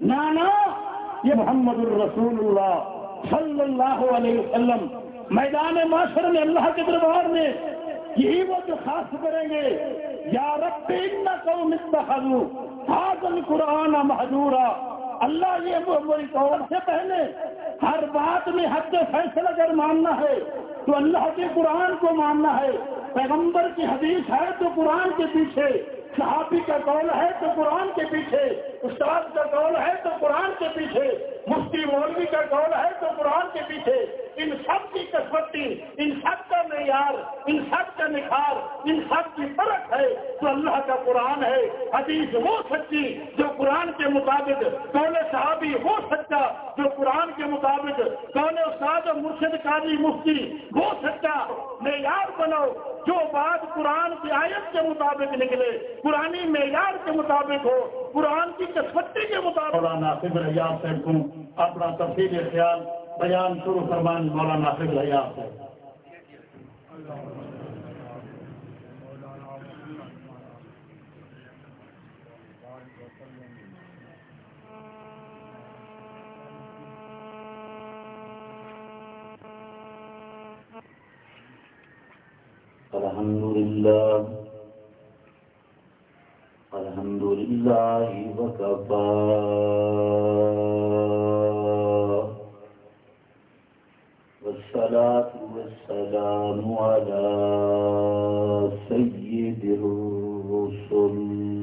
نانا یہ محمد الرسول اللہ صلی اللہ علیہ وسلم میدان معاشر میں اللہ کے دربار میں یہی وہ درخواست کریں گے، یا رب ان قوم اتخذوا ھذا القرآن مہجورا۔ اللہ یہ میری قوم سے پہلے ہر بات میں حق فیصلہ اگر ماننا ہے تو اللہ کے قرآن کو ماننا ہے، پیغمبر کی حدیث ہے تو قرآن کے پیچھے، صحابی کا قول ہے تو قرآن کے پیچھے، استاد کا قول ہے تو قرآن کے پیچھے، مفتی مولوی کا قول ہے تو قرآن کے پیچھے۔ ان سب کی کسوٹی، ان سب کا معیار، ان سب کا نکھار، ان سب کی فرق ہے تو اللہ کا قرآن ہے۔ حدیث وہ سچی جو قرآن کے مطابق، قول صحابی وہ سچا جو قرآن کے مطابق، قول استاد مرشد قاضی مفتی وہ سچا معیار بنو جو بات قرآن کی آیت کے مطابق نکلے، قرآنی معیار کے مطابق ہو، قرآن کی کسوٹی کے مطابق۔ مولانا خضر حیات صاحب کو اپنا تفصیل خیال بیان شروع فرمان۔ مولانا خضر حیات صاحب۔ الحمد لله وكفى والصلاة والسلام على سيد الرسل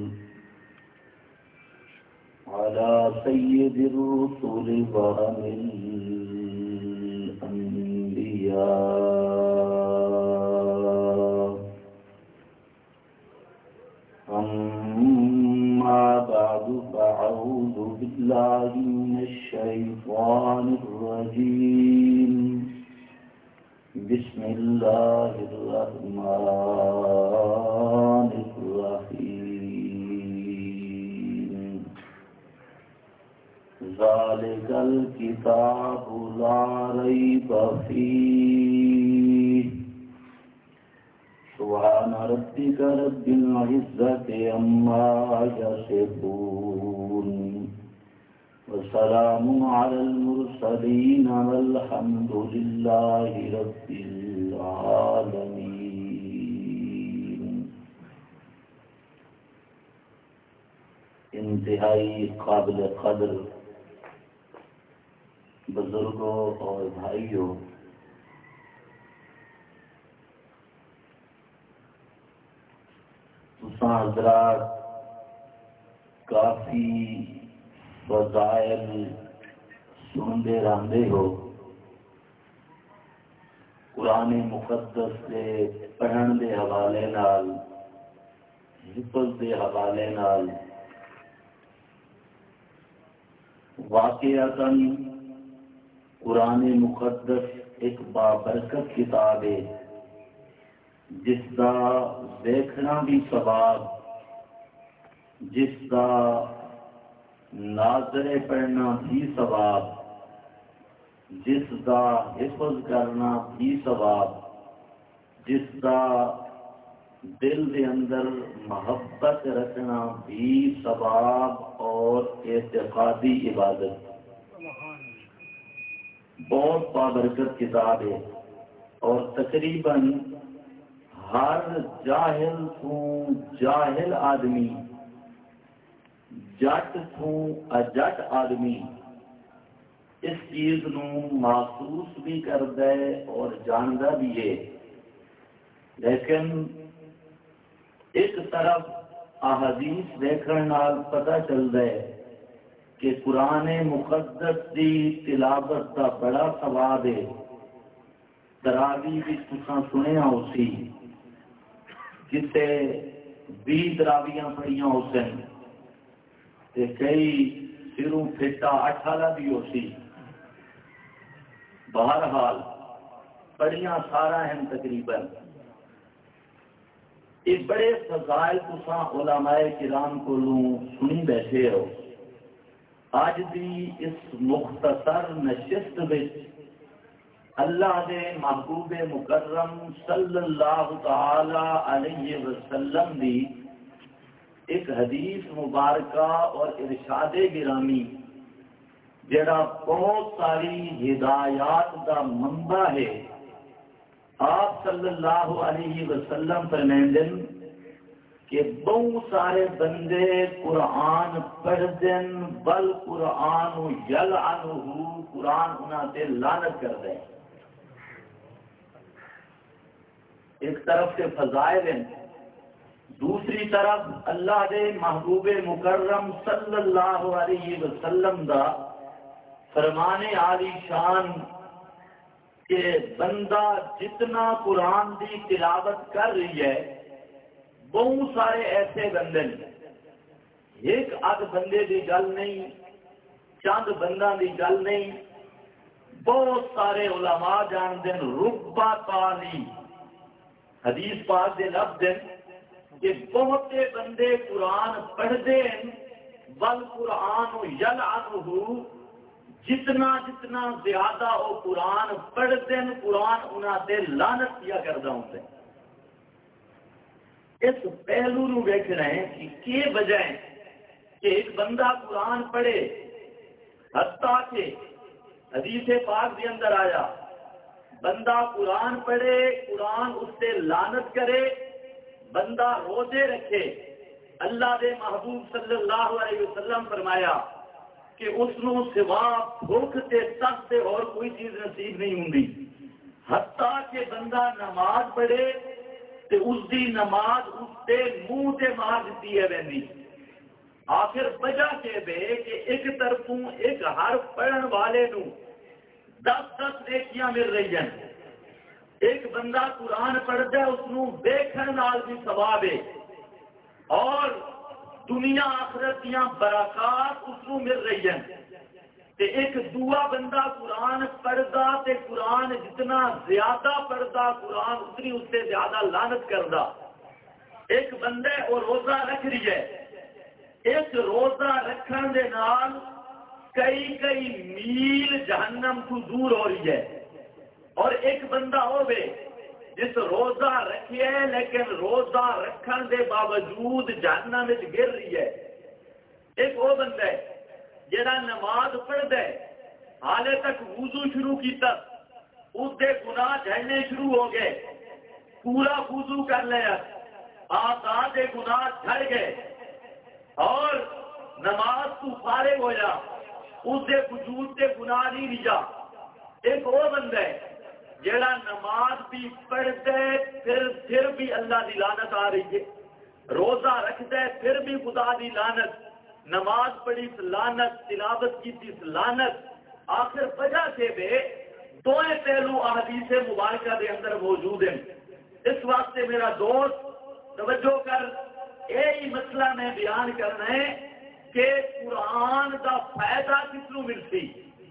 وهم الأنبياء. أما بعد فأعوذ بالله من الشيطان الرجيم. بسم الله الرحمن الرحيم. ذلك الكتاب لا ريب فيه. سبحان ربك رب العزة عما يصفون وسلام على المرسلين والحمد لله رب العالمين. انتہائی قابل قدر بزرگوں اور بھائیوں، حضرات کافی فضائل سنتے رہتے ہو، قرآن مقدس کے پڑھن دے حوالے نال، حفظ دے حوالے نال واقعتاً قرآن مقدس ایک بابرکت کتاب ہے جس کا دیکھنا بھی ثواب، جس کا ناظر پڑھنا بھی ثواب، جس کا حفظ کرنا بھی ثواب، جس کا دل کے اندر محبت رکھنا بھی ثواب اور اعتقادی عبادت۔ بہت بابرکت کتاب ہے اور تقریباً ہر جاہل تو جاہل آدمی، جٹ تو اجٹ آدمی اس چیز نو محسوس بھی کرتا ہے اور جانتا بھی ہے، لیکن ایک طرف احادیث دیکھنے نال پتہ چلتا ہے کہ قرآن مقدس کی تلاوت کا بڑا ثواب ہے۔ تراویح بھی تساں سنیا اسی جتے 20 تراویحاں پڑھیاں ہو سن تے کئی سروں پھٹا 8 والا بھی ہو سی، بہرحال پڑھیاں سارا ہیں تقریباً۔ یہ بڑے فضائل تساں علماء کرام کو سنی بیٹھے ہو۔ آج دی اس مختصر نشست وچ اللہ دے محبوب مکرم صلی اللہ تعالی علیہ وسلم دی ایک حدیث مبارکہ اور ارشاد گرامی جڑا بہت ساری ہدایات دا منبع ہے، آپ صلی اللہ علیہ وسلم فرمائیں کہ بہت سارے بندے قرآن پڑھ دن بل قرآن یلعنہ، قرآن انہاں تے لعنت کر دے۔ ایک طرف سے فضائل ہیں، دوسری طرف اللہ دے محبوب مکرم صلی اللہ علیہ وسلم دا فرمانے عالی شان کہ بندہ جتنا قرآن دی تلاوت کر رہی ہے، بہت سارے ایسے بندے ایک ادھ بندے دی گل نہیں، چند بندہ دی گل نہیں، بہت سارے علماء جان دن ربا تالی حدیث پاک دے لفظ دن کہ بہتے بندے قرآن پڑھ دیں بل قرآن یلعنہ، جتنا جتنا زیادہ وہ قرآن پڑھ دیں قرآن انہاں تے لعنت کیا کردہ ہوتے ہیں۔ اس پہلو نو دیکھ رہے ہیں کہ وجہ ہے کہ ایک بندہ قرآن پڑھے، حتیٰ کہ حدیث پاک کے اندر آیا بندہ قرآن پڑھے قرآن اس سے لعنت کرے، بندہ روزے رکھے، اللہ دے محبوب صلی اللہ علیہ وسلم فرمایا کہ اس نو سوا بھوک تے تخت تے اور کوئی چیز نصیب نہیں ہوندی، حتیٰ کہ بندہ نماز پڑھے تے اس دی نماز اس تے منہ تے مار دیتی ہے ویندی۔ آخر وجہ کہ بے کہ ایک طرفوں ایک حرف پڑھن والے نو 10 نیکیاں مل رہی ہیں، ایک بندہ قرآن پڑھتا ہے اس نو دیکھن نال بھی ثواب ہے، اور دنیا آخرت دیاں برکات اس نو مل رہی ہیں۔ تے ایک دعا بندہ قرآن پڑھدا تے قرآن جتنا زیادہ پڑھدا قرآن اتنی اس سے زیادہ لعنت کردا۔ ایک بندے اور روزہ رکھ رہی ہے، اس روزہ رکھن دے نال کئی میل جہنم کو دور ہو رہی ہے، اور ایک بندہ ہوے جس روزہ رکھے ہے لیکن روزہ رکھن دے باوجود جہنم وچ گر رہی ہے۔ ایک وہ بندہ ہے جڑا نماز پڑھدا ہے، حالے تک وضو شروع کیتا، اس دے گناہ جھڑنے شروع ہو گئے، پورا وضو کر لیا، آزاد گناہ جھڑ گئے، اور نماز تو فارغ ہویا، اس دے وجود تے گناہ نہیں رہا۔ ایک وہ بندہ ہے جڑا نماز بھی پڑھتا ہے پھر بھی اللہ دی لعنت آ رہی ہے، روزہ رکھتا ہے پھر بھی خدا دی لعنت، نماز پڑھی لعنت، تلاوت کی لعنت۔ آخر وجہ سے بے دوئے پہلو احادیث مبارکہ دے اندر موجود ہیں۔ اس واسطے میرا دوست توجہ کر، یہی مسئلہ میں بیان کرنا ہے کہ قرآن کا فائدہ کس نو ملتی،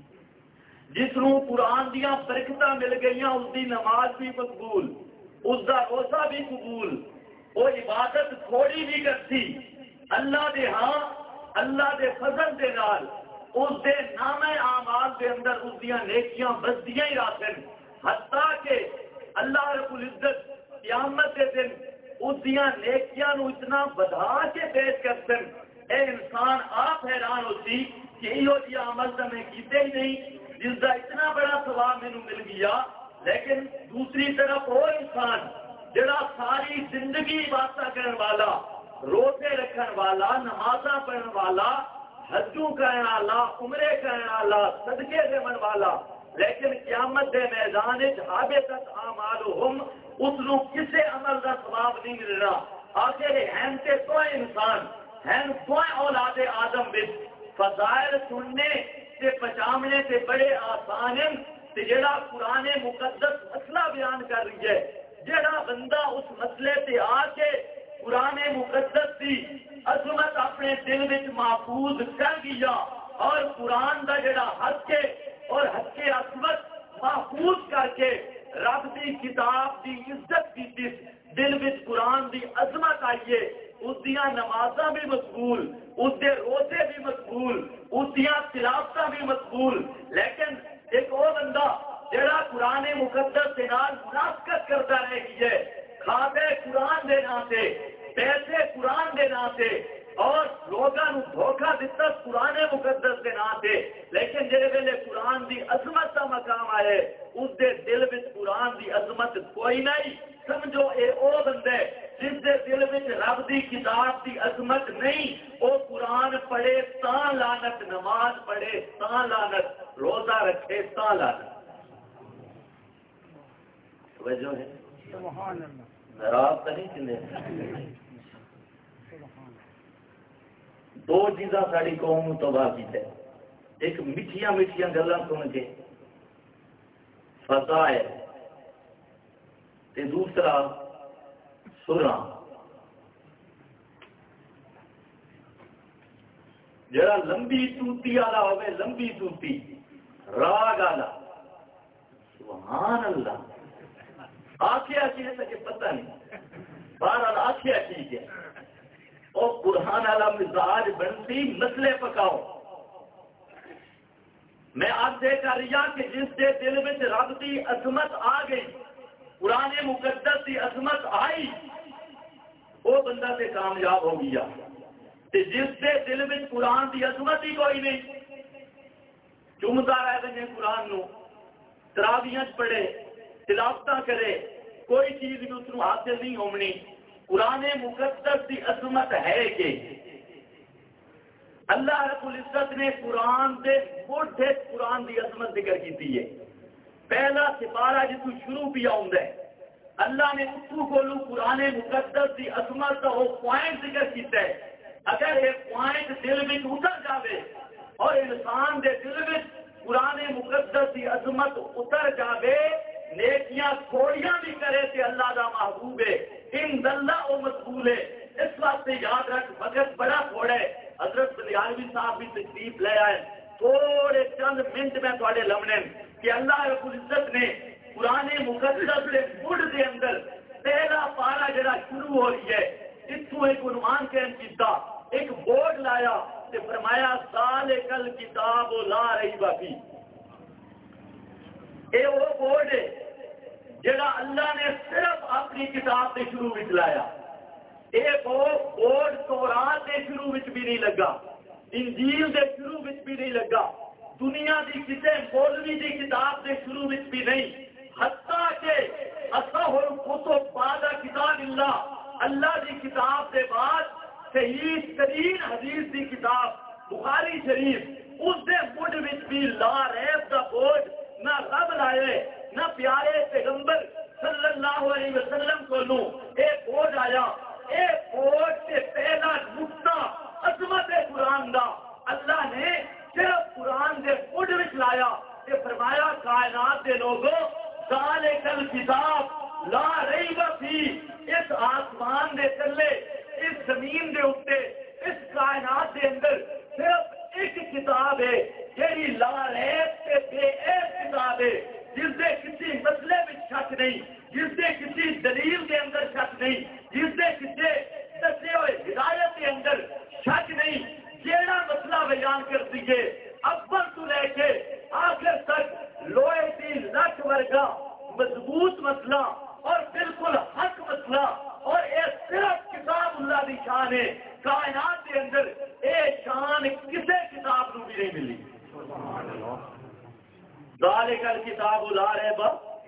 جس نو قرآن دیا برکتاں مل گئی اس دی نماز بھی مقبول، اس دا روزہ بھی قبول، وہ عبادت تھوڑی بھی کرتی اللہ دے ہاں اللہ دے فضل دے نال اس دے نام اعمال دے اندر اس دیاں نیکیاں بسدیاں ہی راتن، حتیٰ کہ اللہ رب العزت قیامت کے دن اس دیاں نیکیاں نو اتنا بڑھا کے پیش کرتن، اے انسان آپ حیران ہوتی کہ یہ جی عمل تو میں کیتے ہی نہیں جس کا اتنا بڑا ثواب مینوں مل گیا۔ لیکن دوسری طرف وہ انسان جڑا ساری زندگی عبادت کرنے والا، روزے رکھن والا، نمازاں پڑھن والا، حجوں کرنے والا، عمرے کرنے والا، صدقے دیون والا، لیکن قیامت دے میدان حابطت اعمالہم اس نو کسے عمل کا ثواب نہیں مل رہا۔ آخر ہیں تے تو انسان ہیں تو اولاد آدم بچ فضائل سننے تے پہچانے تے بڑے آسان ہیں، تے جڑا قرآن مقدس مسئلہ بیان کر رہی ہے، جڑا بندہ اس مسئلے تے آ کے قرآن مقدس کی عظمت اپنے دل میں محفوظ کر گیا، اور قرآن دا جڑا حق ہے اور حق عظمت محفوظ کر کے رب دی کتاب دی عزت کی دل میں قرآن دی عظمت آئیے، اس دیاں نمازاں بھی مقبول، اس دے روزے بھی مقبول، اس دیاں تلاوتاں بھی مقبول۔ لیکن ایک اور بندہ جڑا قرآن مقدس کے نال منافقت کرتا رہ گئی ہے، کھاتے قرآن دے نام سے، پیسے قرآن دے نام سے، اور لوگوں کو دھوکہ دیتا قرآن مقدس کے نام سے، لیکن جہے ویلے قرآن دی عظمت کا مقام آئے اس دے دل وچ قرآن دی عظمت کوئی نہیں. سمجھو اے او بندے جس دے دل وچ رب دی کتاب دی عظمت نہیں، او قرآن پڑھے تاں لعنت، نماز پڑھے تاں لعنت، روزہ رکھے تاں لعنت. توجہ ہے سبحان اللہ. ناراض تو نہیں کنے؟ دو چیزاں ساری قوم تباہ کی ہے، ایک میٹھیاں میٹھیاں گلاں سن کے فضائل تے دوسرا سراں. جڑا لمبی توتی والا ہوئے، لمبی توتی راگ والا، سبحان اللہ، آخیا کی ہے کہ پتہ نہیں، بہرحال آخیا ٹھیک ہے. اور قرآن والا مزاج بنتی مسئلے پکاؤ. میں آپ سے کہہ رہی ہوں کہ جس کے دل میں رب کی عظمت آ گئی، قرآن مقدس کی عظمت آئی، وہ بندہ سے کامیاب ہو گیا. جس کے دل میں قرآن کی عظمت ہی کوئی نہیں، چومتا رہ گئے قرآن نو، تراویاں پڑھے، تلاوت کرے، کوئی چیز بھی اس کو حاصل نہیں ہونی. قرآن مقدس کی عظمت ہے کہ اللہ رب العزت نے قرآن دے موٹے قرآن دی عظمت ذکر کی ہے. پہلا سپارہ جتوں شروع بھی آؤں ہے، اللہ نے اتو کولو قرآن مقدس دی عظمت کا وہ پوائنٹ ذکر کیتا ہے. اگر یہ پوائنٹ دل میں اتر جاوے اور انسان دے دل میں قرآن مقدس دی عظمت اتر جاوے، نیکیاں تھوڑیاں بھی کرے تے اللہ دا محبوب ہے، ان اللہ او مقبول ہے. اس واسطے یاد رکھ وقت بڑا تھوڑا ہے. حضرت بلیالوی صاحب بھی تشریف لے آئے، تھوڑے چند منٹ میں تھوڑے لمنے کہ اللہ رب العزت نے قرآن مقدس کے مڈ دے اندر پہلا پارا جڑا شروع ہو رہی ہے، اتوں ایک عنوان قائم کیتا، ایک بورڈ لایا تے فرمایا ذالکل کتاب لا ریب فیہ. اے وہ بورڈ ہے جڑا اللہ نے صرف اپنی کتاب کے شروع میں لایا. یہ بورڈ تورات کے شروع میں بھی نہیں لگا، انجیل کے شروع میں بھی نہیں لگا، دنیا کی کسی مولوی کی کتاب کے شروع میں بھی نہیں. حتیٰ کہ اصح الکتب بعد کتاب اللہ کی کتاب کے بعد صحیح ترین حدیث کی کتاب بخاری شریف، اس کے مڈ میں بھی لا ریب کا بورڈ نہ رب لائے نہ پیارے پیغمبر صلی اللہ علیہ وسلم کو لوں ایک بورڈ آیا. ایک بورڈ سے پہلا نقطہ عظمت قرآن دا اللہ نے صرف قرآن کے مڈ وچ لایا کہ فرمایا کائنات کے لوگوں ذالکل کتاب لا ریب فیہ. اس آسمان دے تلے، اس زمین دے اوپر، اس کائنات دے اندر صرف ایک کتاب ہے جیڑی لا ریب تے بے عیب کتاب ہے، جس دے کسی مسئلے میں شک نہیں، جس دے کسی دلیل کے اندر شک نہیں، جس دے کسی دسے ہوئے ہدایت کے اندر شک نہیں. جیڑا مسئلہ بیان کر دیے اول تو لے کے آخر تک لوہے کی لٹ ورگا مضبوط مسئلہ اور بالکل حق مسئلہ، اور یہ صرف کتاب اللہ کی شان ہے. کائنات کے اندر یہ شان کسی کتاب کو بھی نہیں ملی. ذالکل کتاب لا ریب.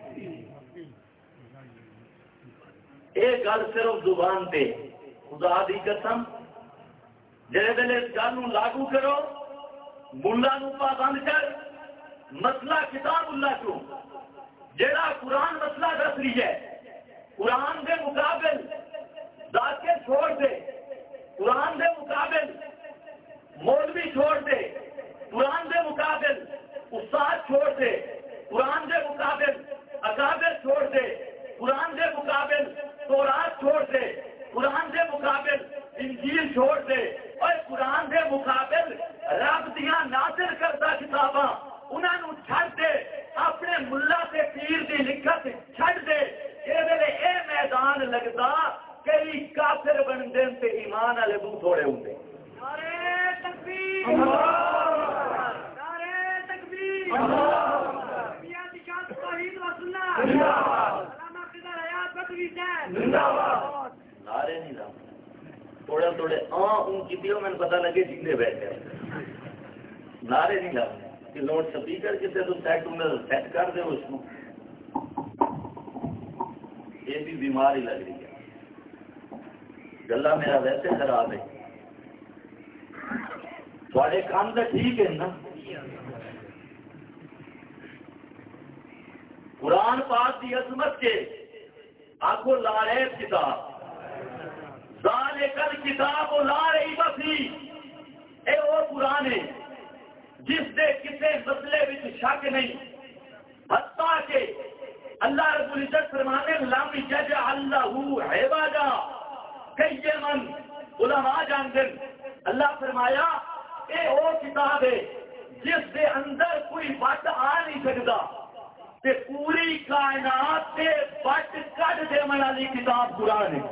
یہ گل صرف زبان تے، خدا دی قسم جہے ویلے اس گل لاگو کرو، ملا نو پابند کر، مسئلہ کتاب اللہ کو جہاں قرآن مسئلہ دس رہی ہے، قرآن کے مقابل ذاکر چھوڑ دے، قرآن کے مقابل مولوی چھوڑ دے، قرآن کے مقابل استاد چھوڑ دے، قرآن کے مقابل اکابر چھوڑ دے، قرآن کے مقابل تورات چھوڑ دے، قرآن کے مقابل انجیل چھوڑ دے، اور قرآن کے مقابل رب دیاں نازل کردہ کتاباں انہوں چھڑ دے، اپنے ملا سے پیر دی لکھت چھڑ دے. یہ ویلے اے میدان لگتا کئی کافر بن دین تے ایمان والے منہ تھوڑے ہوندے. نعرہ تکبیر، نعرہ تکبیر، میاں دی شان توحید و سنت، علامہ قدر حیات بکری صاحب زندہ باد. نعرے نہیں لاؤ، تھوڑا تھوڑے اون کی میں پتا لگے جیندے بیٹھے نعرے نہیں لاؤ کہ لوڈ سپیکر کتنے تو سیٹ کر دے اس کو یہ بھی بیماری لگ رہی ہے گلا میرا ویسے خراب ہے تھوڑے کام تو ٹھیک ہے نا قرآن پاک کی عظمت کے آگو لا رہے کتاب ذالک الکتاب لا ریب فیہ اے وہ قرآن ہے جس نے کسی مسئلے میں شک نہیں حتیٰ کہ اللہ رب العزت فرمانے لم یجعل لہ عوجا قیما علماء جانتے اللہ فرمایا اے وہ کتاب ہے جس کے اندر کوئی بٹ آ نہیں سکتا کہ پوری کائنات سے بٹ کٹ دے والی کتاب قرآن ہے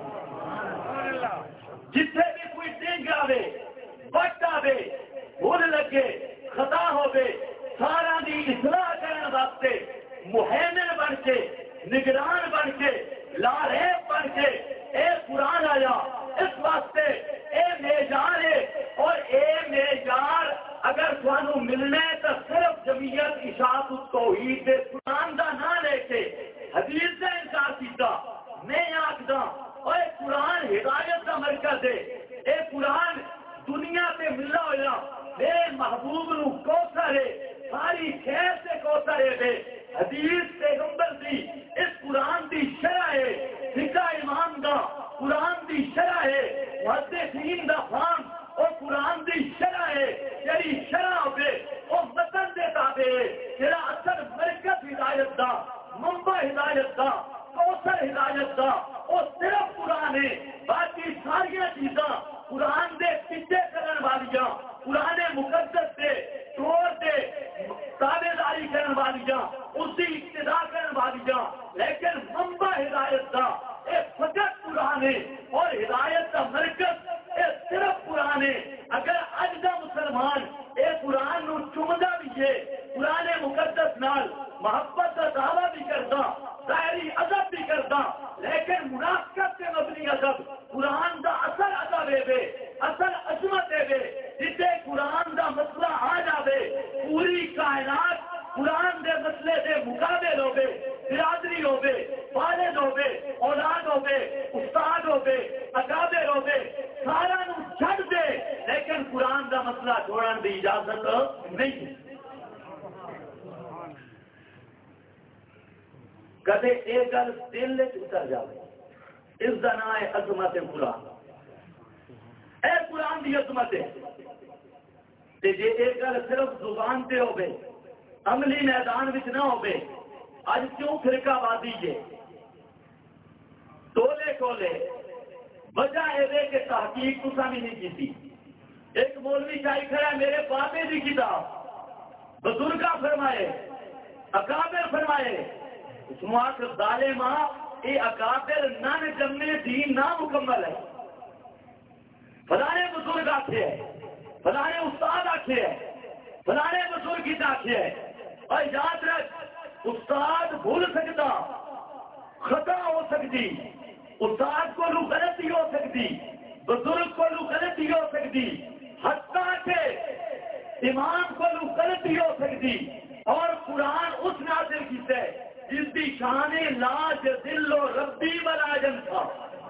جتنے بھی کوئی ڈنگ آوے بٹ آوے بھول لگے خطا ہوے سارا دی اصلاح کرنے واسطے مہیمن بن کے نگران بن کے لاریب بن کے اے قرآن آیا اس واسطے اے معیار ہے اور اے معیار اگر تھانوں ملنا ہے تو صرف جمعیت اشاعت التوحید دے قرآن دا نہ لے کے حدیث کا انکار کیتا میں آکھدا اے قرآن ہدایت کا مرکز ہے اے قرآن دنیا پہ ملا ہوا میرے محبوب نو کوثر ہے ساری خیر سے کوثر ہے حدیث پیغمبر دی اس قرآن دی شرح ہے فقہ امام دا قرآن دی شرح ہے محدثین دا فہم اور قرآن دی شرح ہے جڑی شرح ہوے او متن دے تابع ہے جڑا اصل مرکز ہدایت دا منبع ہدایت دا کوثر ہدایت دا او صرف قرآن ہے باقی ساری چیزاں قرآن دے پیچھے کرن والیاں قرآن مقدس سے توڑ دے تابع داری کرن والیاں اس کی اقتدا کرن والیاں لیکن منبع ہدایت دا اے فقط قرآن ہے اور ہدایت کا مرکز اے صرف قرآن ہے اگر اج دا مسلمان اے قرآن نو چومدا بھی ہے قرآن مقدس نال محبت کا دعویٰ بھی کرتا ظاہری ادب بھی کرتا لیکن منافقت سے مبنی ادب قرآن دا اصل ادب ہے اصل عظمت ہے جسے قرآن دا مسئلہ آ جاوے پوری کائنات قرآن دے مسئلے دے مقابل ہوگے برادری ہوگے والد ہوگے اولاد ہوگے استاد ہوگے اکابر ہوگے سارا نو چھڑ دے لیکن قرآن دا مسئلہ چھوڑن دی اجازت نہیں کدے ایک گل دل اتر جائے اس کا نام ہے عظمت قرآن اے قرآن دی عظمت ہے جی ایک گل صرف زبان پہ ہوگی عملی میدان میں نہ ہوگی اج کیوں فرقہ بازی ہے ٹولے ٹولے وجہ یہ کہ تحقیق تو بھی نہیں کی ایک مولوی چاہی کھڑا میرے پاپے کی کتاب بزرگا فرمائے اکابر فرمائے اس معاق ظالمہ یہ اکابر نہ جمنے دین نہ مکمل ہے فلانے بزرگ آتے ہیں فلانے استاد آتے ہیں فلانے بزرگ آتے ہیں اور یاد رکھ استاد بھول سکتا خطا ہو سکتی استاد کو لو غلطی ہو سکتی بزرگ کو لو غلطی ہو سکتی حتیٰ کہ امام کو لو غلطی ہو سکتی اور قرآن اس نازل کیتے جس کی شان لاج دل و ربی براجن تھا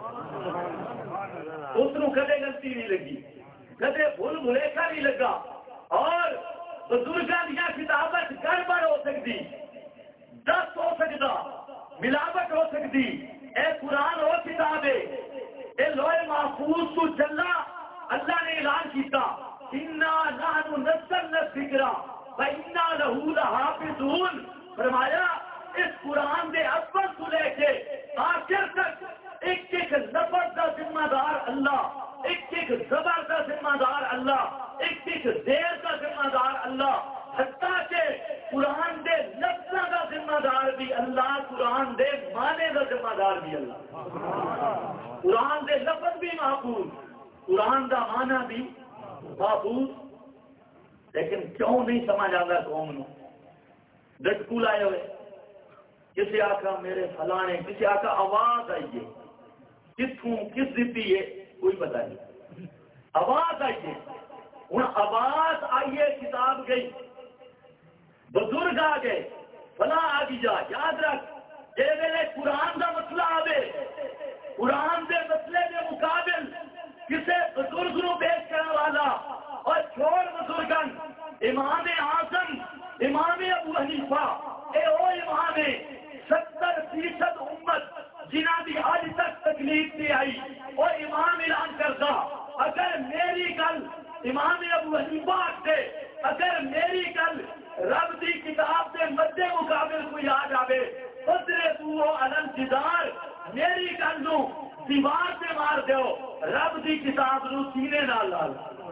اس کو کدے غلطی نہیں لگی کدے بھول بھلیکھا نہیں لگا اور بزرگاں دیا کتابت گڑبڑ ہو سکتی دست ہو سکتا ملاوٹ ہو سکتی اے قرآن وہ کتاب ہے اے لوہے محفوظ تو چلا اللہ نے اعلان کیتا انا نحن نزلنا الذکر وانا لہ لحافظون فرمایا اس قرآن دے اول سے لے کے آخر تک ایک ایک لفظ کا ذمہ دار اللہ ایک ایک زبر کا ذمہ دار اللہ ایک ایک زیر کا ذمہ دار اللہ حتیٰ کہ قرآن دے لفظوں کا ذمہ دار بھی اللہ قرآن دے معنی کا ذمہ دار بھی اللہ قرآن دے لفظ بھی محفوظ قرآن کا معنی بھی محفوظ لیکن کیوں نہیں سمجھ آتا قوم نو ڈٹکو لائے ہوئے کسی آقا میرے فلانے کسی آقا آواز آئیے کتوں کس دیتی ہے کوئی پتہ نہیں آواز آئیے، ہوں آواز آئیے، کتاب گئی، بزرگ آ گئے، فلاں آ گئی جا، یاد رکھ جی ویلے قرآن کا مسئلہ آئے، قرآن کے مسئلے کے مقابل کسی بزرگ نو پیش کرنے والا اور چھوڑ بزرگن امام اعظم امام ابو حنیفہ اے او امام 70% امت جنہ کی آج تک تکلیف نہیں آئی اور امام اعلان کرتا اگر میری گل امام ابو حنیفہ سے اگر میری گل رب دی کتاب کے مد مقابل کوئی آ جائے ادھر تو الن جدار میری گل نو دیوار سے مار دیو، رب دی کتاب نو سینے نال لا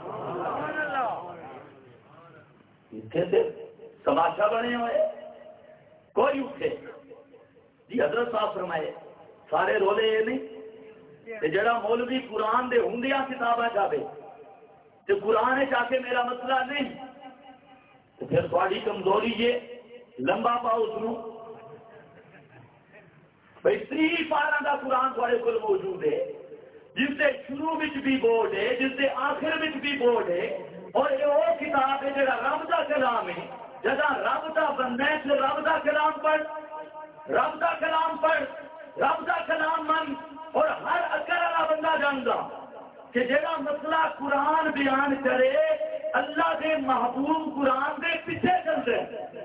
تماشا بنے ہوئے کوئی اٹھے جی حضرت صاحب فرمائے سارے رولے یہ نہیں جڑا مولوی قرآن دے ہندیاں کتابیں چاہے تو قرآن چاہ کے میرا مسئلہ نہیں تو پھر تھوڑی کمزوری یہ لمبا پاؤ اس بھائی 30 پارا کا قرآن تھوڑے کو موجود ہے جس سے شروع بھی بورڈ ہے جس سے آخر بھی بورڈ ہے اور یہ وہ کتاب ہے جہاں رب کا کلام ہے جہاں رب کا بندہ ہے تو رب کا کلام پڑھ، رب کا کلام پڑھ، رب کا کلام من، اور ہر اکر والا بندہ جانتا کہ جہاں مسئلہ قرآن بیان کرے اللہ کے محبوب قرآن کے پیچھے چلتے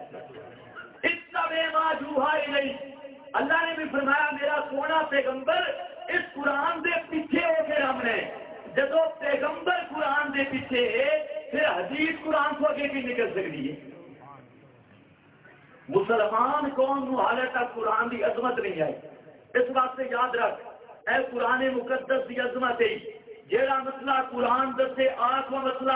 اتبع ما یوحی الیہ، اللہ نے بھی فرمایا میرا سونا پیغمبر اس قرآن کے پیچھے ہو کے ہم نے جب پیغمبر قرآن کے پیچھے ہے پھر حدیث قرآن کو آگے کی نکل سکتی ہے۔ مسلمان قوم کو حال تک قرآن کی عظمت نہیں آئی، اس واسطے یاد رکھ اے قرآن مقدس کی عظمت ہے جیڑا مسئلہ قرآن دسے آخ و مسئلہ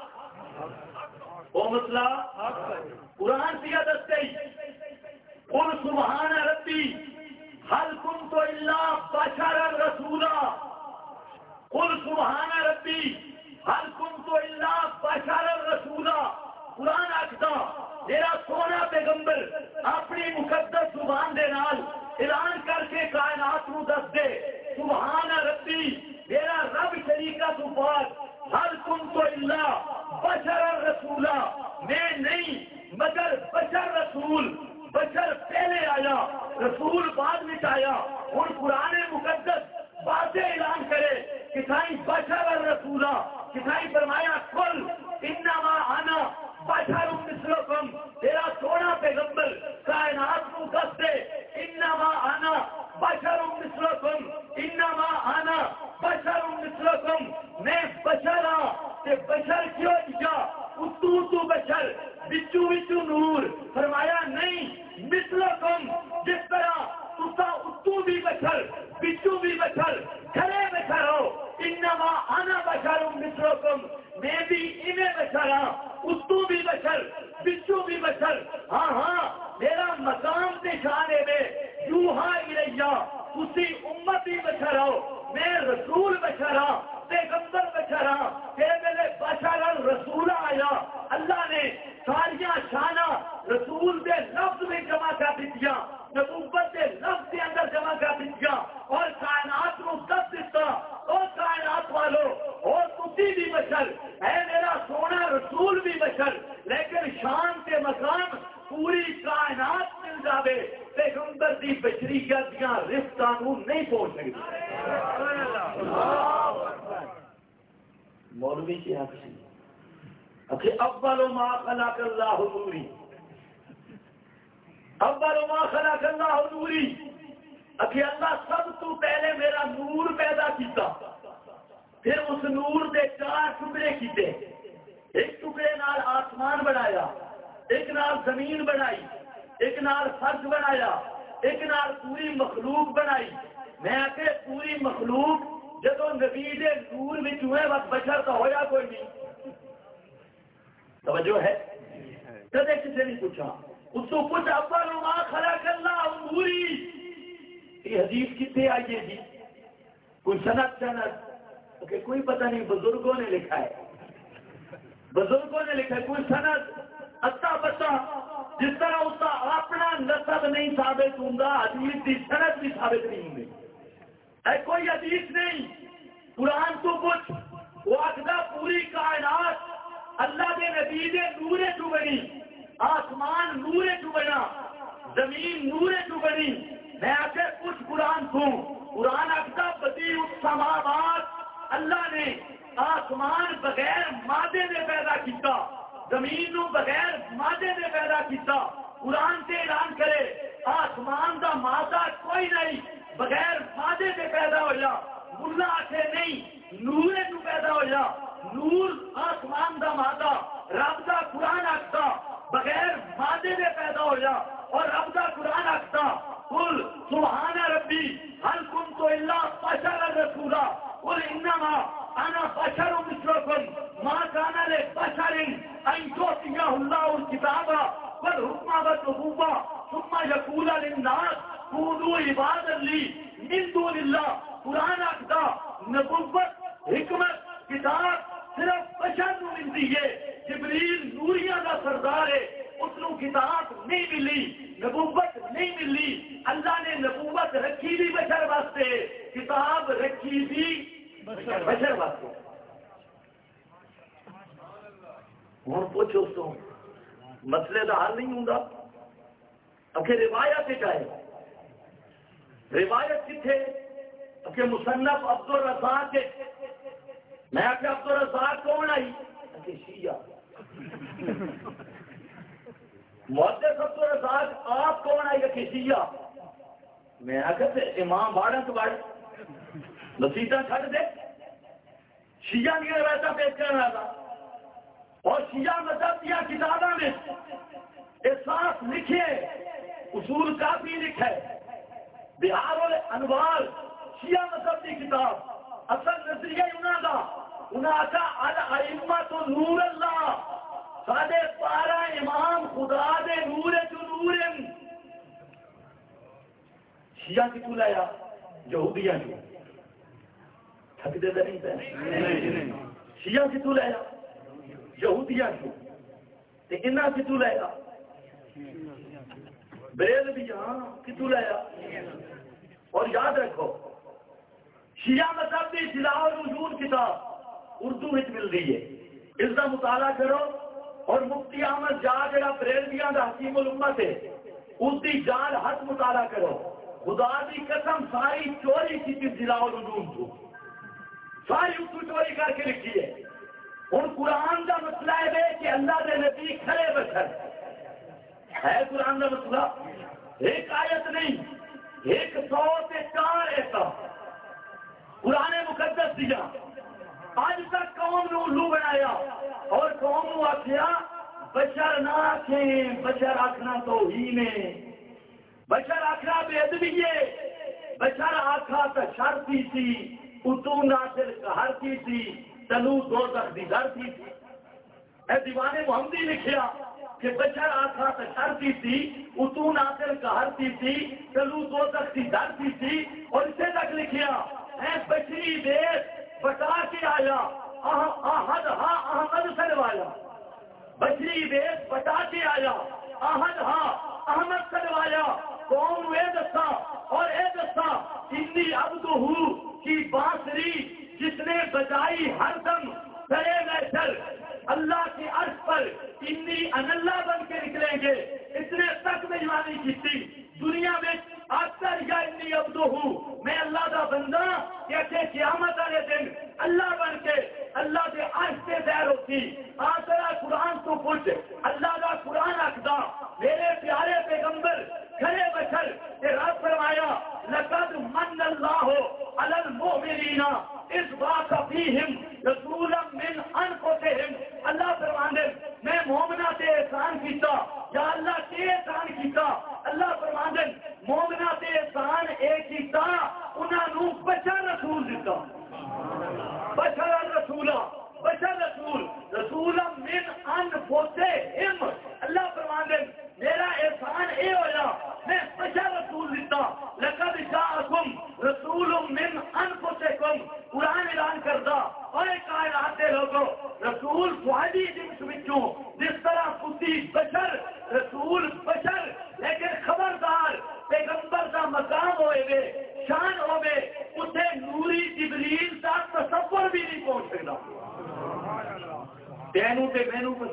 حق وہ مسئلہ قرآن کی عادت سے قل سبحان ربی هل كنت الا بشرا رسولا، قل سبحان ربی هل كنت الا بشرا رسولا، قرآن آخدا میرا سونا پیغمبر اپنی مقدس زبان دے نال اعلان کر کے کائنات نو دس دے سبحان ربی میرا رب شریکہ تو پاک هل كنت الا بشرا رسولا، میں نہیں مگر بشر رسول، بشر پہلے آیا رسول بعد میں آیا۔ اور قرآن مقدس واضح اعلان کرے کہ سائیں بشر الرسولہ کہ سائیں فرمایا کل انما انا بشر مثلکم، تیرا سونا پیغمبر کائنات کو دس دے انما انا بشر مثلکم، انما انا بشر مثلکم، میں بشر ہاں تے بشر کیوں جا اتو بشر بچو بچو نور، فرمایا نہیں مثلکم جس طرح تسا اتو بھی بشر بچو بھی بشر کھڑے بشر ہو، انما انا بشر مثلکم، میں بھی انہیں بشر ہاں اتو بھی بشر بچو بھی بشر، ہاں ہاں میرا مقام تے شان ہے یوحا الیہ، اسی امتی بشر ہو، میں رسول بشر ہاں پیغمبر بشر ہاں، تیرے میرے بشر الرسول آیا، اللہ نے ساریاں شانہ رسول دے لفظ میں جمع کر دیا، نبوت دے لفظ کے اندر جمع کر دیا اور کائنات کو دس دیتا اور کائنات والو اور تسی بھی بشر ہے، میرا سونا رسول بھی بشر، لیکن شان کے مقام پوری کائنات مل جاوے پیغمبر دی بشریت یا رفتہ کو نہیں پہنچ سکتی۔ مولوی کی حقی اکھے اول ما خلق اللہ نوری، اول ما خلق اللہ نوری، اکھے اللہ سب تو پہلے میرا نور پیدا کیتا، پھر اس نور دے 4 ٹکڑے کیتے، ایک ٹکڑے نال آسمان بنایا، ایک نال زمین بنائی، ایک نال فرش بنایا، ایک نال پوری مخلوق بنائی۔ میں آکے پوری مخلوق جدو نبی دے نور میں ہوئے وقت بشر تو ہویا کوئی نہیں، توجہ ہے کدے کسی نہیں پوچھا اس کو کچھ اول ما خلق اللہ نوری، یہ حدیث کتنے آئیے جی کوئی سند کہ کوئی پتہ نہیں، بزرگوں نے لکھا ہے، بزرگوں نے لکھا ہے، کوئی سند اتا پتا جس طرح اس کا اپنا نسب نہیں ثابت ہوں گا حدیث کی سند بھی ثابت نہیں ہوں گی، کوئی حدیث نہیں، قرآن تو کچھ وہ آخدا پوری کائنات اللہ دے نبی دے نورے چو بنی، آسمان نورے چو بنا، زمین نورے چو بنی. میں آخر کچھ قرآن تھوں، قرآن آخدا بدیع السماوات، اللہ نے آسمان بغیر مادے نے پیدا کیتا، زمین نو بغیر مادے نے پیدا کیتا. قرآن سے اعلان کرے آسمان دا مادہ کوئی نہیں، بغیر مادے سے پیدا ہو جا. ملا آخے نہیں، نورے تو پیدا ہو جا. نور آسمان دا مادہ، رب دا قرآن آختا بغیر مادے سے پیدا ہو جا. اور رب دا قرآن آختا قل سبحان ربی هل كنت الا بشرا رسولا قل انما انا بشر مثلكم ما كان لبشر ان يؤتيه الله الكتاب والحكم والنبوة ثم يقول للناس كونوا عبادا لي من دون الله. قرآن آخدا نبوت حکمت کتاب صرف بشر نو ملتی ہے. جبریل نوریاں کا سردار ہے، اس نو کتاب نہیں ملی، نبوت نہیں ملی. اللہ نے نبوت رکھی بھی بشر واسطے، کتاب رکھی بھی بشر واسطے. ہوں پوچھو تو مسئلے کا حل نہیں ہوں. اکھے روایت چاہے روایت کتنے کہ مصنف عبد الرزاق کے. میں آخر عبد الرزاق کون آئی کہ شیعہ. محدث عبد الرزاق آپ کون آئی کہ شیعہ. میں آخر امام باڑا تو باڑ نصیحت چھڈ دے. شیعہ کی روایت پیش کرنا تھا اور شیعہ مذہب دیا کتابوں میں احساس لکھے، اصول کافی لکھے، بہار الانوار شیعہ مذہب کی کتاب. اصل نظریہ انہوں کا الائمۃ نور اللہ، ساڑھے 12 امام خدا دے نور چو نور. شیعہ کتوں لایا؟ یہودیاں جو تھک دے نہیں پہ. شیعہ کتوں لایا؟ یہودیاں جو. انہاں کتوں لایا؟ بریلویاں کتوں لایا؟ اور یاد رکھو شیعہ مذہب کی ضلع الوجود کتاب اردو میں مل رہی ہے، اس کا مطالعہ کرو. اور مفتی احمد جا جڑا بریلویاں دا حکیم الامت ہے، اس کی جال حد مطالعہ کرو. خدا کی قسم ساری چوری کی ضلع الوجود تو ساری اردو چوری کر کے لکھی ہے. ہوں قرآن کا مسئلہ ہے کہ اللہ کے نبی کھڑے بشر ہے. قرآن کا مسئلہ ایک آیت نہیں، 104 ایسا قرآن مقدس دیا. آج تک قوم نے الو بنایا اور قوم نے آخیا بشر نہ آخیں، بشر آخنا تو ہی نے، بشر آخنا بے ادبی ہے، بشر آخا تو شرطی سی، اتو ناصر کہرتی سی، تنو دو تک دی درتی سی. اے دیوان محمدی لکھیا کہ بشر آخا تو شرطی سی، اتو ناصر کہرتی سی، تنو دو تک دی درتی سی. اور اسے تک لکھیا اے بشری دیش بتا کے آیا احد ہاں احمد سلوایا. بشری دیش بتا کے آیا احد ہاں احمد سلوایا. قوم اے دسا اور اے دسا انی عبدہ کی بانسری جس نے بجائی ہر دم کرے محشر. اللہ کے عرش پر انی ان اللہ بن کے نکلیں گے. اتنے تک میزبانی کی تھی دنیا میں اکثر یا انی عبدہ ہوں، میں اللہ کا بندہ. کہ قیامت والے دن اللہ بن کے اللہ کے عرش سے ظاہر ہوتی. آخرا قرآن تو پوچھ اللہ کا قرآن آخدا میرے پیارے پیغمبر کھڑے بشر کہ رب فرمایا لقد من اللہ علی المؤمنین اس بات فیہم رسولا من انفسہم. اللہ فرماندے میں مومنہ تے احسان کیتا. یا اللہ کے احسان کیتا؟ اللہ فرماندے مومنہ تے احسان اے کیتا انہاں نو بشر رسول دیتا. بشر الرسول بشر رسول رسولا من انفسہم. اللہ فرماندے میرا احسان اے ہویا میں بشر رسول دیتا. لقد جاءکم رسول من انفسکم. قرآن اعلان کردا اور کائنات دے لوگوں رسول فؤادی جنس وچوں جس طرح کسی بشر رسول بشر لیکن خبردار پیغمبر دا مقام ہوئے وے شان ہوئے اسے نوری جبریل دا تصور بھی نہیں پہنچ سکتا.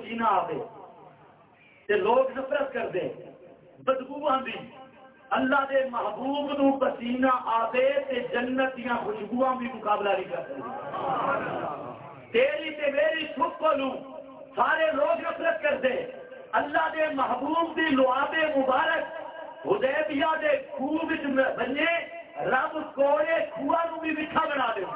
پسینہ آوے تے لوگ نفرت کر دے بدبو آندی اللہ دے محبوب نو پسینہ آوے تے جنت دیاں خوشبوواں بھی مقابلہ نہیں کر سکتے تیری تے میری چھپ لوں سارے لوگ نفرت کر دے اللہ دے محبوب دی لعاب مبارک حدیبیہ دے خوہ وچ بنے رب کوڑے کھوا نو بھی میٹھا بنا دے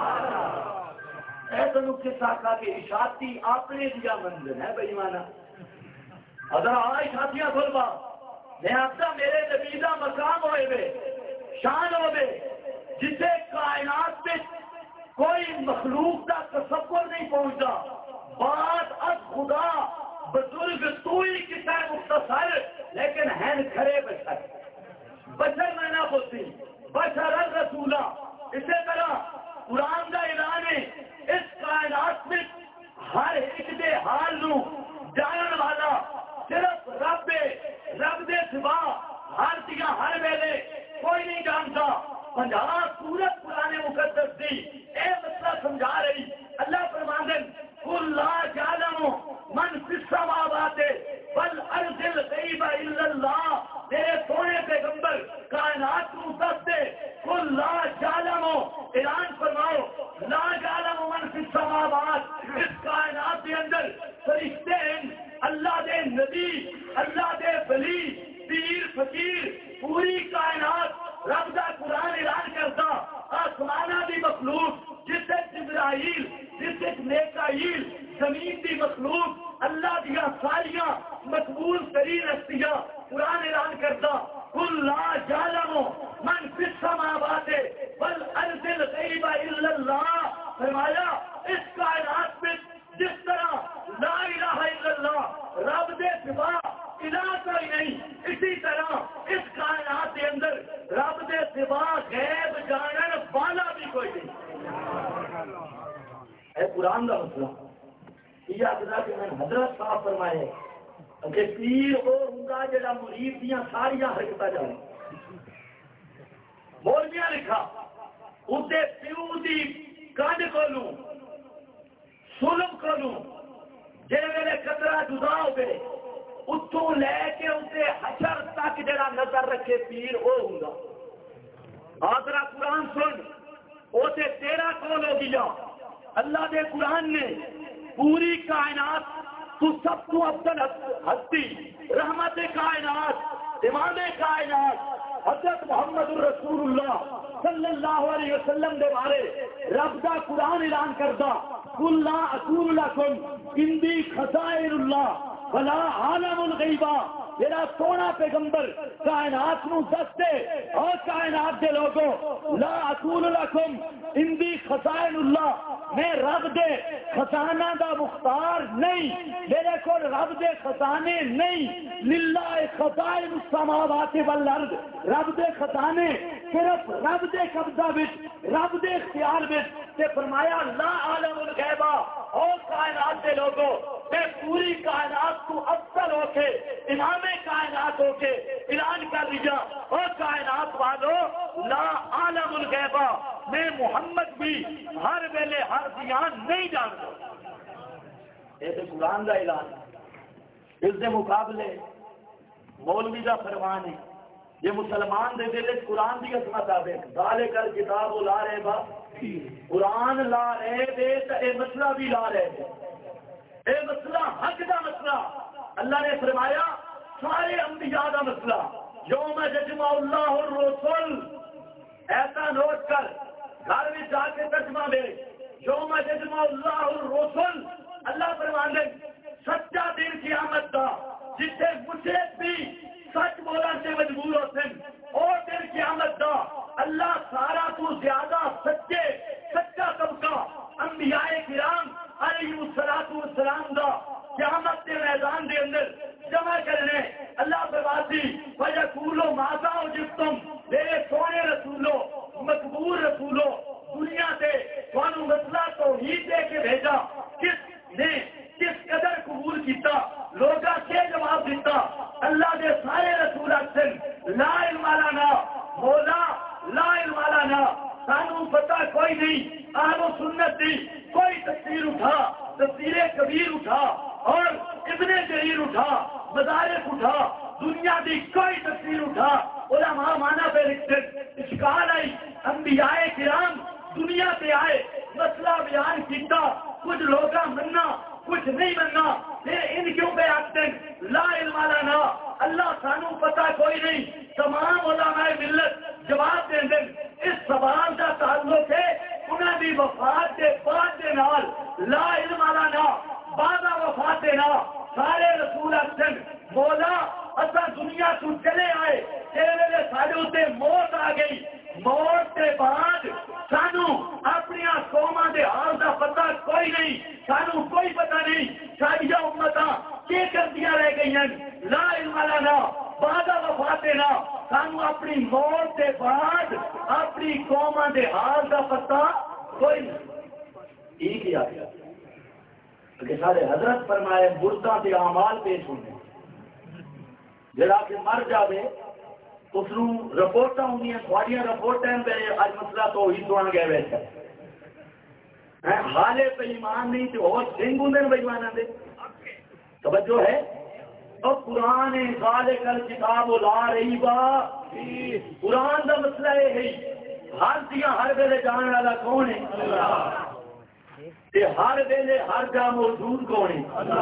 ایسا قصہ کہا کہ اشاعتی اپنے دیا منزل ہے بھائی مانا اگر اشاعتیاں بولوا میں آتا میرے نبی دا مقام ہوئے بے شان ہوئے جسے کائنات میں کوئی مخلوق کا تصور نہیں پہنچتا بات از خدا بزرگ تو ہی کسا مختصر لیکن ہیں کھڑے بشر بشر میں نہ ہوتی بشر الرسولہ اسی طرح قرآن کا اعلان ہے اس کائنات میں ہر ایک دے حال نو جانن والا صرف رب دے سوا ہر دیا ہر ویلے کوئی نہیں جانتا 50 سورت قرآن مقدس دی اے مسئلہ سمجھا رہی اللہ فرماندن قل لا یعلم من فی السماوات والارض الغیب الا اللہ میرے سونے پیغمبر کائنات کو دس دے قل لا یعلم اعلان فرماؤ لا یعلم من فی السماوات اس کائنات کے اندر فرشتے ہیں اللہ دے نبی اللہ دے ولی پیر فقیر پوری کائنات رب دا قرآن اعلان کرتا آسمانہ دی مخلوق جس سے جبرائیل جس سے میکائیل زمین دی مخلوق اللہ دیا ساریاں مقبول ترین ہستیاں قرآن اعلان کرتا قل لا یعلم من فی السماوات والارض الغیب الا اللہ فرمایا اس کائنات میں جس طرح لا الہ الا اللہ رب دے سوا الہ کوئی نہیں اسی طرح اس کائنات کے اندر رب دے سوا غیب جانن والا بھی کوئی نہیں اے قرآن کا مسئلہ یہ آخر کہ میں حضرت صاحب فرمائے کہ پیر وہ ہوں جا مرید دیا ساریا حرکت جانے مولویاں لکھا اسے پیو دی کنڈ کھولوں سلم کھولوں جی ویلے قطرہ جدا ہو گئے اتوں لے کے اسے حشر تک جڑا نظر رکھے پیر وہ ہوں آدرا قرآن سن اسے تیرا کون ہو گیا اللہ دے قرآن نے پوری کائنات تو سب تو افضل ہستی رحمت کائنات امام کائنات حضرت محمد الرسول اللہ صلی اللہ علیہ وسلم دے بارے رب دا قرآن اعلان کردا قل لا اقول لكم عندي خزائن الله ولا عالم الغیبہ میرا سونا پیغمبر کائنات نو دستے اور کائنات دے لوگوں لا اقول لكم عندي خزائن اللہ میں رب دے خزانہ دا مختار نہیں میرے کو رب دے خزانے نہیں للہ خزائن السماوات والارض رب دے خزانے صرف رب دے قبضہ وچ رب دے اختیار وچ تے فرمایا لا عالم الغیبہ اور کائنات دے لوگوں میں پوری کائنات کو افضل ہو کے امام کائنات ہو کے اعلان کر دیا اور کائنات والوں لا عالم الغیبہ میں محمد بھی ہر ویلے ہر دیان نہیں جانتا ایسے قرآن کا اعلان اس کے مقابلے مولوی کا فرمان ہے یہ مسلمان دے دل قرآن کی عظمت آئے دالے کر کتاب لا رہے با قرآن لا رہے دے تو یہ مسئلہ بھی لا رہے دے اے مسئلہ حق دا مسئلہ اللہ نے فرمایا سارے انبیاء دا مسئلہ یوم یجمع اللہ الرسل ایسا نوٹ کر گھر میں جا کے ترجمہ دے یوم یجمع اللہ الرسل اللہ فرمانے سچا دن قیامت دا جسے مشرک بھی سچ بولنے سے مجبور ہوتے ہیں اور دن قیامت دا اللہ سارا تو زیادہ سچے سچا طبقہ انبیاء کرام علیہ السلام دا قیامت کے میدان دے اندر جمع کرنے اللہ فرماتی وَيَقُولُ مَاذَا أُجِبْتُمْ میرے سونے رسولو مقبول رسولو دنیا سے تھانوں مسئلہ توحید دے کے بھیجا کس نے کس قدر قبول کیتا لوگا کے جواب دیتا اللہ دے سارے رسول اکثر لا علم لنا مولا لا علم لنا سانوں پتہ کوئی نہیں اہل سنت دی کوئی تفسیر اٹھا تفسیر کبیر اٹھا اور ابن جریر اٹھا، مدارک اٹھا، دنیا کی کوئی تفسیر اٹھا، علماء مانا پہ لکھتے اشکال آئی، انبیاء کرام دنیا پہ آئے، مسئلہ بیان کیتا، کچھ لوگ مننا کچھ نہیں مننا، پھر ان کیوں پہ آتے لا علم لنا، اللہ سانو پتہ کوئی نہیں، تمام علماء ملت جواب دیں دیں اس سوال کا تعلق ہے انہوں کی وفات کے بعد کے نال لا علم لنا، بعد وفات دینا سارے رسول اکثر مولا اصا دنیا تو چلے آئے، تیرے سارے اتنے موت آ گئی، موت کے بعد سانو اپنی قوما کے حال کا پتہ کوئی نہیں، سانو کوئی پتہ نہیں ساری امتاں کی کردیاں رہ گئی ہیں، لا علم لنا بعد وفات دینا، سانو اپنی موت کے بعد اپنی قوما کے حال کا پتہ کوئی نہیں۔ ٹھیک ہی آ گیا کہ سارے حضرت فرمائے مرداں کے اعمال پیش ہونے، جڑا کہ مر جاوے اس رپورٹاں ہوں تھوڑیاں رپورٹیں اج مسئلہ تو ہی سنا گیا ویسے حالے پہ ایمان نہیں تو اور سنگ ہوں بےمان دے توجہ ہے، اور قرآن غال کل کتاب لا رہی با، قرآن کا مسئلہ یہ ہے ہر دیا ہر ویلے جانے والا کون ہے؟ ہر ویلے ہر جا موجود کون ہے؟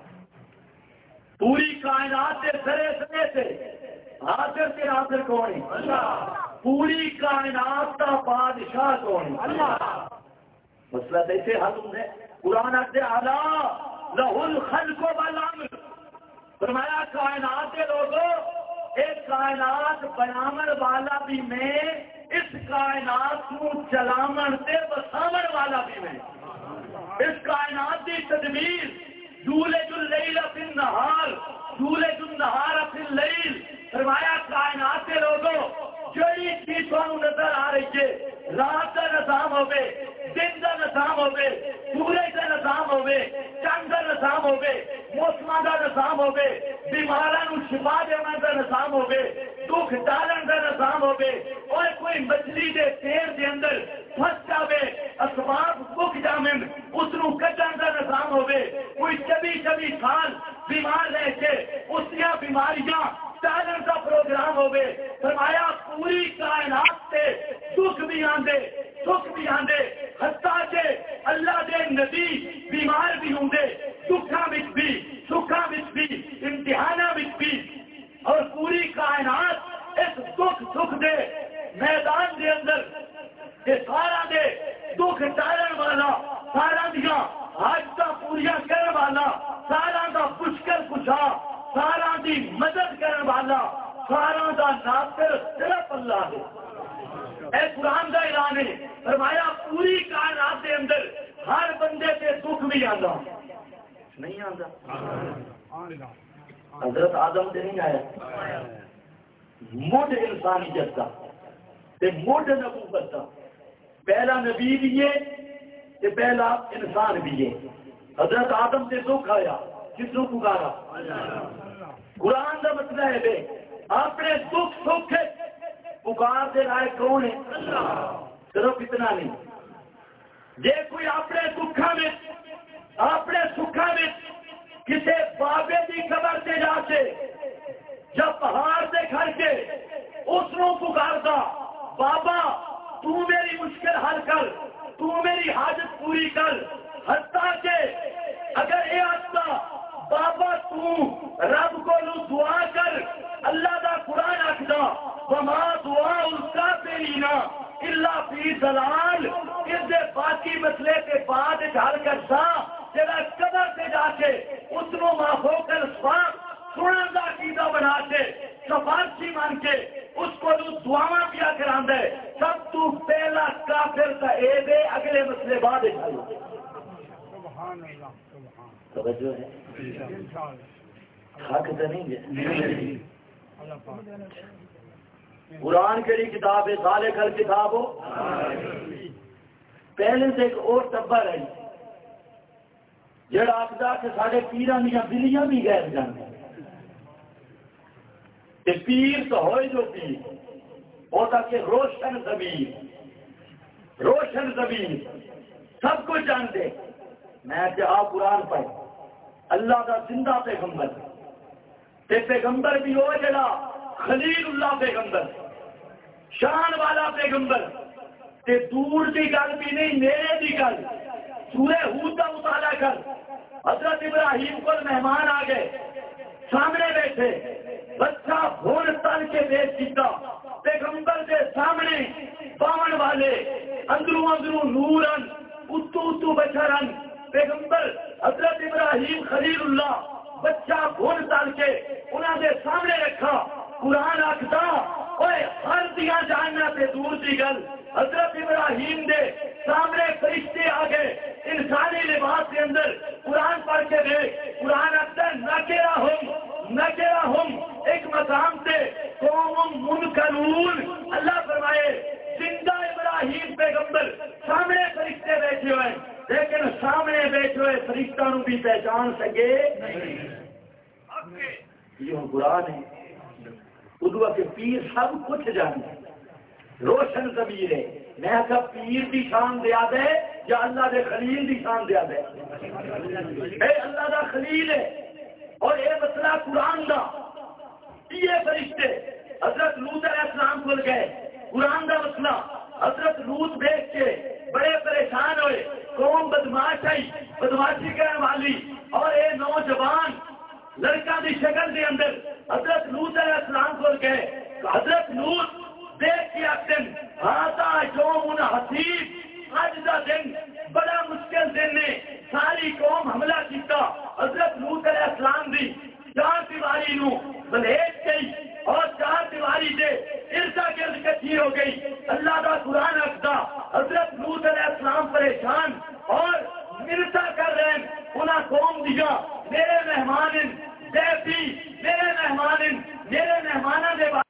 پوری کائنات کے سرے سرے سے حاضر کے حاضر کون ہے؟ پوری کائنات کا بادشاہ کون ہے؟ مسئلہ ایسے حل ہوں ہے، قرآن سے اعلیٰ لہ الخلق والامر، فرمایا کائنات کے لوگوں ایک کائنات بنامن والا بھی میں، اس کائنات کو چلامن سے بسامن والا بھی میں، اس کائنات کی تدبیر یولج اللیل فی النہار یولج النہار فی اللیل، فرمایا کائنات کے لوگوں جڑی چیز کو نظر آ رہی ہے، رات کا نظام ہوگے، دن کا نظام ہوگے، سورج کا نظام ہوگے، چند کا نظام ہوگے، موسم کا نظام ہوگے، بیماروں شفا دینا کا نظام ہوگے، دکھ ڈالن کا نظام ہوگے، اور کوئی مچھلی کے تیر کے اندر پھنس جاوے اسباب بک جامن اس کو کٹن کا نظام ہوگے، کوئی چبی سال بیمار رہ کے اس دیا بیماریاں ٹالن کا پروگرام ہوگے، فرمایا پوری کائنات سے دکھ بھی آندے سکھ بھی آندے، حتیٰ کہ اللہ دے نبی بیمار بھی ہوں گے، دکھاں وچ بھی سکھاں وچ بھی امتحاناں وچ بھی، اور پوری کائنات اس دکھ سکھ دے میدان دے اندر کہ سارا دے دکھ ٹالن والا، سارا دیا حاجتاں پوریا کرن والا، سارا دا مشکل کشا، سارا دی مدد کرن والا، سارا دا ناصر صرف اللہ ہے۔ اے قرآن کا اعلان ہے، فرمایا پوری کائنات کے اندر ہر بندے سے دکھ بھی آتا نہیں آتا، حضرت آدم سے نہیں آیا، مڈ انسانیت کا مڈ نبوت کا، پہلا نبی بھی ہے کہ پہلا انسان بھی ہے، حضرت آدم سے دکھ آیا، کس کو پکارا؟ قرآن کا مسئلہ ہے بے اپنے دکھ سکھ پکار دے لائے کون ہے؟ صرف اتنا نہیں، جے کوئی اپنے دکھا میں اپنے سکھا میں کسی بابے کی قبر سے جا کے یا پہاڑ سے کھڑ کے اس کو پکارتا بابا تو میری مشکل حل کر، تو میری حاجت پوری کر، حتیٰ کہ اگر یہ آتا بابا تو رب کو دعا کر، اللہ دا قرآن آخدا وما دعاء الکافرین الا فی ضلال، اس دے باقی مسئلے کے بعد ڈال کر سا جڑا قبر سے جا کے اس کو معافو کر سنن دا عقیدہ بنا کے سفارشی مان کے اس کو دعاواں کیا کراندے، سب تو پہلا کافر کا اے دے اگلے مسئلے بعد ڈالو۔ سبحان اللہ، توجہ ہے، حق تو نہیں ہے۔ قرآن کیڑی کتاب ہے؟ ذالک الکتاب ہو، پہلے سے ایک اور ٹبر ہے جڑا آخدا کہ سارے پیراں دیاں بلیاں بھی غیر جانے، کہ پیر تو ہوئے جو پیر ہوتا کہ روشن زمین سب کچھ جانتے، میں کہ آپ قرآن پڑھ اللہ دا زندہ پیغمبر تے پیغمبر بھی ہو جڑا خلیل اللہ پیغمبر شان والا پیغمبر تے دور کی گل بھی نہیں نیڑے کی گل سورہ ہود کا مطالعہ کر حضرت ابراہیم کو مہمان آ گئے سامنے بیٹھے بچہ بھون تل کے پیش کیتا پیغمبر کے سامنے پاون والے اندروں اندروں نورن اتو اتو بشرن پیغمبر حضرت ابراہیم خلیل اللہ بچہ بھون تل کے انہوں نے سامنے رکھا قرآن آخدا اوے ہر دیا جاننا تے دور کی گل حضرت ابراہیم دے سامنے فرشتے آ گئے انسانی لباس کے اندر قرآن پڑھ کے گئے قرآن اکثر نہ ایک مقام سے قوم منکرون اللہ فرمائے زندہ ابراہیم پیغمبر سامنے فرشتے بیٹھے ہوئے لیکن سامنے بیٹھے ہوئے فرشتوں بھی پہچان سکے یہ قرآن ہے ادو کے پیر سب کچھ جانے روشن ضمیر ہے میں کہا پیر دی شان دیا دے یا اللہ دے خلیل دی شان دیا دے اے اللہ دا خلیل ہے اور اے مسئلہ قرآن دا یہ فرشتے حضرت لوط علیہ السلام کو گئے قرآن دا مسئلہ حضرت لوط دیکھ کے بڑے پریشان ہوئے قوم بدماش آئی بدماشی کرنے والی اور اے نوجوان لڑکا دی شکل دے اندر حضرت لوط علیہ السلام کو گئے حضرت لوط دیکھ کے آخر آتا یوم حسیب اج دا دن بڑا مشکل دن نے ساری قوم حملہ کیتا حضرت لوط علیہ السلام دی چار دیواری نو بلیٹ گئی اور چار دیواری دے اردا گرد کٹھی ہو گئی اللہ دا قرآن رکھتا حضرت لوط علیہ السلام پریشان اور مرتا کر رہے ہیں انہاں قوم دیا میرے مہمان میرے مہمان